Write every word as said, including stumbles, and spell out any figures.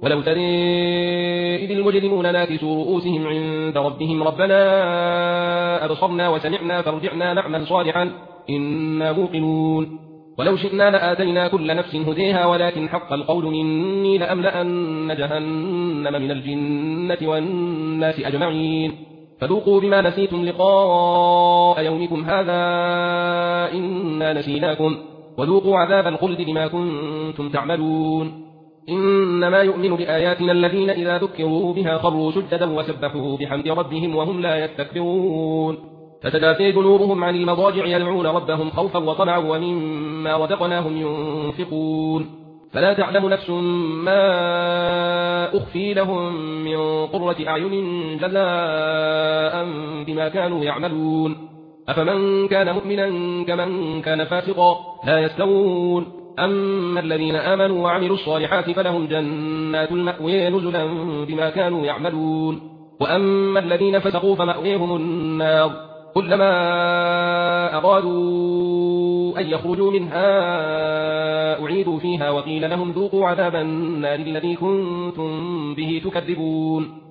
ولو ترى إذ المجرمون ناكسوا رؤوسهم عند ربهم ربنا أبصرنا وسمعنا فارجعنا نعمل صالحا إنا موقنون ولو شئنا لآتينا كل نفس هديها ولكن حق القول مني لأملأن جهنم من الجنة والناس أجمعين فذوقوا بما نسيتم لقاء يومكم هذا إنا نسيناكم وذوقوا عذاب الخلد بما كنتم تعملون إنما يؤمن بآياتنا الذين إذا ذكروا بها خروا سجدا وسبحوا بحمد ربهم وهم لا يستكبرون فتدافع جنوبهم عن المضاجع يدعون ربهم خوفا وطمعا ومما رزقناهم ينفقون فلا تعلم نفس ما أخفي لهم من قرة أعين جزاء بما كانوا يعملون أفمن كان مؤمنا كمن كان فاسقا لا يستوون أما الذين آمنوا وعملوا الصالحات فلهم جنات المأوى نزلا بما كانوا يعملون وأما الذين فسقوا فمأويهم النار كلما أرادوا أن يخرجوا منها أعيدوا فيها وقيل لهم ذوقوا عذاب النار الذي كنتم به تكذبون